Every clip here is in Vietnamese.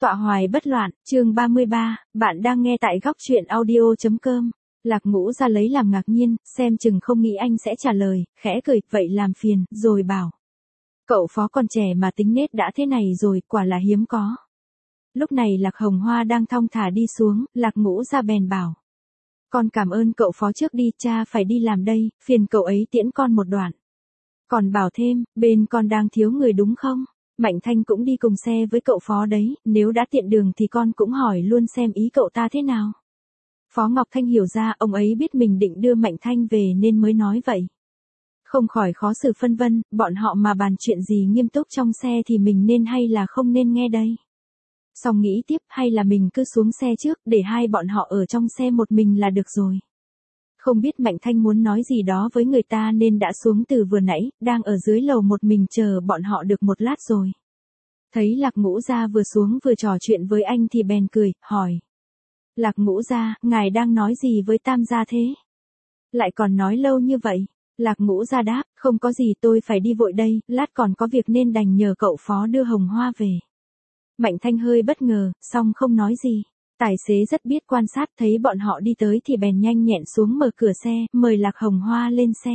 Tọa hoài bất loạn, chương 33, bạn đang nghe tại góc truyện audio.com. Lạc Ngũ ra lấy làm ngạc nhiên, xem chừng không nghĩ anh sẽ trả lời, khẽ cười, vậy làm phiền, rồi bảo. Cậu Phó còn trẻ mà tính nết đã thế này rồi, quả là hiếm có. Lúc này Lạc Hồng Hoa đang thong thả đi xuống, Lạc Ngũ ra bèn bảo. Con cảm ơn cậu Phó trước đi, cha phải đi làm đây, phiền cậu ấy tiễn con một đoạn. Còn bảo thêm, bên con đang thiếu người đúng không? Mạnh Thanh cũng đi cùng xe với cậu Phó đấy, nếu đã tiện đường thì con cũng hỏi luôn xem ý cậu ta thế nào. Phó Ngọc Thanh hiểu ra ông ấy biết mình định đưa Mạnh Thanh về nên mới nói vậy. Không khỏi khó xử phân vân, bọn họ mà bàn chuyện gì nghiêm túc trong xe thì mình nên hay là không nên nghe đây. Xong nghĩ tiếp hay là mình cứ xuống xe trước để hai bọn họ ở trong xe một mình là được rồi. Không biết Mạnh Thanh muốn nói gì đó với người ta nên đã xuống từ vừa nãy, đang ở dưới lầu một mình chờ bọn họ được một lát rồi. Thấy Lạc Ngũ Gia vừa xuống vừa trò chuyện với anh thì bèn cười, hỏi. Lạc Ngũ Gia, ngài đang nói gì với Tam gia thế? Lại còn nói lâu như vậy. Lạc Ngũ Gia đáp, không có gì, tôi phải đi vội đây, lát còn có việc nên đành nhờ cậu Phó đưa Hồng Hoa về. Mạnh Thanh hơi bất ngờ, song không nói gì. Tài xế rất biết quan sát, thấy bọn họ đi tới thì bèn nhanh nhẹn xuống mở cửa xe, mời Lạc Hồng Hoa lên xe.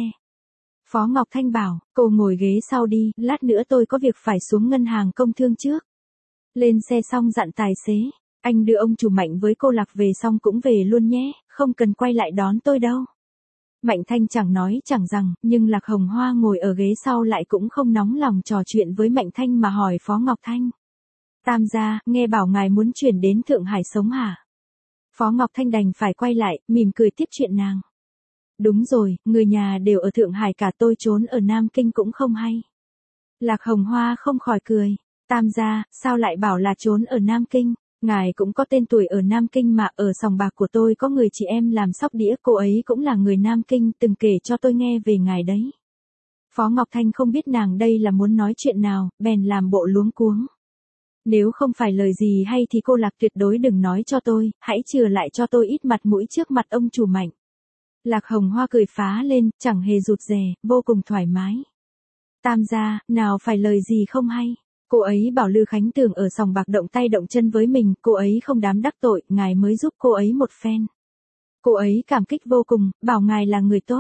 Phó Ngọc Thanh bảo, cô ngồi ghế sau đi, lát nữa tôi có việc phải xuống ngân hàng công thương trước. Lên xe xong dặn tài xế, anh đưa ông chủ Mạnh với cô Lạc về xong cũng về luôn nhé, không cần quay lại đón tôi đâu. Mạnh Thanh chẳng nói chẳng rằng, nhưng Lạc Hồng Hoa ngồi ở ghế sau lại cũng không nóng lòng trò chuyện với Mạnh Thanh mà hỏi Phó Ngọc Thanh. Tam gia, nghe bảo ngài muốn chuyển đến Thượng Hải sống hả? Phó Ngọc Thanh đành phải quay lại, mỉm cười tiếp chuyện nàng. Đúng rồi, người nhà đều ở Thượng Hải cả, tôi trốn ở Nam Kinh cũng không hay. Lạc Hồng Hoa không khỏi cười. Tam gia, sao lại bảo là trốn ở Nam Kinh? Ngài cũng có tên tuổi ở Nam Kinh mà, ở sòng bạc của tôi có người chị em làm sóc đĩa, cô ấy cũng là người Nam Kinh, từng kể cho tôi nghe về ngài đấy. Phó Ngọc Thanh không biết nàng đây là muốn nói chuyện nào, bèn làm bộ luống cuống. Nếu không phải lời gì hay thì cô Lạc tuyệt đối đừng nói cho tôi, hãy chừa lại cho tôi ít mặt mũi trước mặt ông chủ Mạnh. Lạc Hồng Hoa cười phá lên, chẳng hề rụt rè, vô cùng thoải mái. Tam gia, nào phải lời gì không hay. Cô ấy bảo Lư Khánh Tường ở sòng bạc động tay động chân với mình, cô ấy không dám đắc tội, ngài mới giúp cô ấy một phen. Cô ấy cảm kích vô cùng, bảo ngài là người tốt.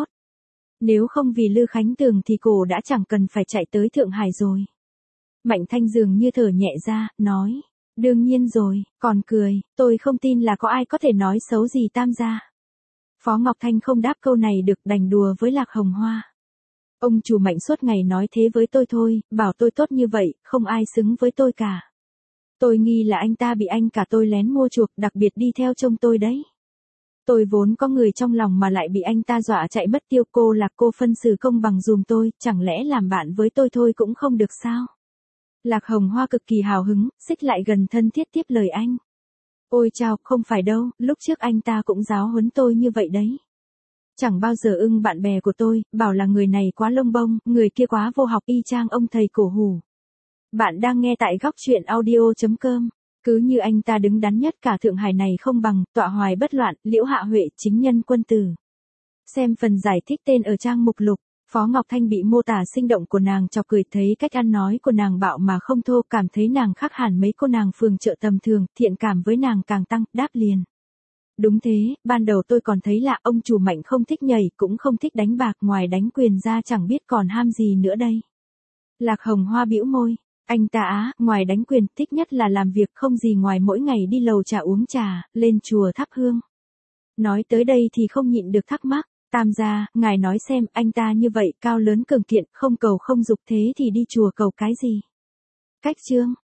Nếu không vì Lư Khánh Tường thì cô đã chẳng cần phải chạy tới Thượng Hải rồi. Mạnh Thanh dường như thở nhẹ ra, nói. Đương nhiên rồi, còn cười, tôi không tin là có ai có thể nói xấu gì Tam gia. Phó Ngọc Thanh không đáp câu này được, đành đùa với Lạc Hồng Hoa. Ông chủ Mạnh suốt ngày nói thế với tôi thôi, bảo tôi tốt như vậy, không ai xứng với tôi cả. Tôi nghi là anh ta bị anh cả tôi lén mua chuộc, đặc biệt đi theo trông tôi đấy. Tôi vốn có người trong lòng mà lại bị anh ta dọa chạy mất tiêu. Cô Lạc, cô phân xử công bằng dùm tôi, chẳng lẽ làm bạn với tôi thôi cũng không được sao? Lạc Hồng Hoa cực kỳ hào hứng, xích lại gần thân thiết tiếp lời anh. Ôi chao, không phải đâu, lúc trước anh ta cũng giáo huấn tôi như vậy đấy. Chẳng bao giờ ưng bạn bè của tôi, bảo là người này quá lông bông, người kia quá vô học, y chang ông thầy cổ hủ. Bạn đang nghe tại góc truyện audio.com. Cứ như anh ta đứng đắn nhất cả Thượng Hải này không bằng, tọa hoài bất loạn, Liễu Hạ Huệ, chính nhân quân tử. Xem phần giải thích tên ở trang mục lục. Phó Ngọc Thanh bị mô tả sinh động của nàng chọc cười, thấy cách ăn nói của nàng bạo mà không thô, cảm thấy nàng khác hẳn mấy cô nàng phường chợ tầm thường, thiện cảm với nàng càng tăng, đáp liền. Đúng thế, ban đầu tôi còn thấy lạ, ông chủ Mạnh không thích nhảy, cũng không thích đánh bạc, ngoài đánh quyền ra chẳng biết còn ham gì nữa đây. Lạc Hồng Hoa bĩu môi, anh ta á, ngoài đánh quyền, thích nhất là làm việc không gì ngoài mỗi ngày đi lầu trà uống trà, lên chùa thắp hương. Nói tới đây thì không nhịn được thắc mắc. Tam gia, ngài nói xem, anh ta như vậy, cao lớn cường kiện, không cầu không dục, thế thì đi chùa cầu cái gì? Cách chương,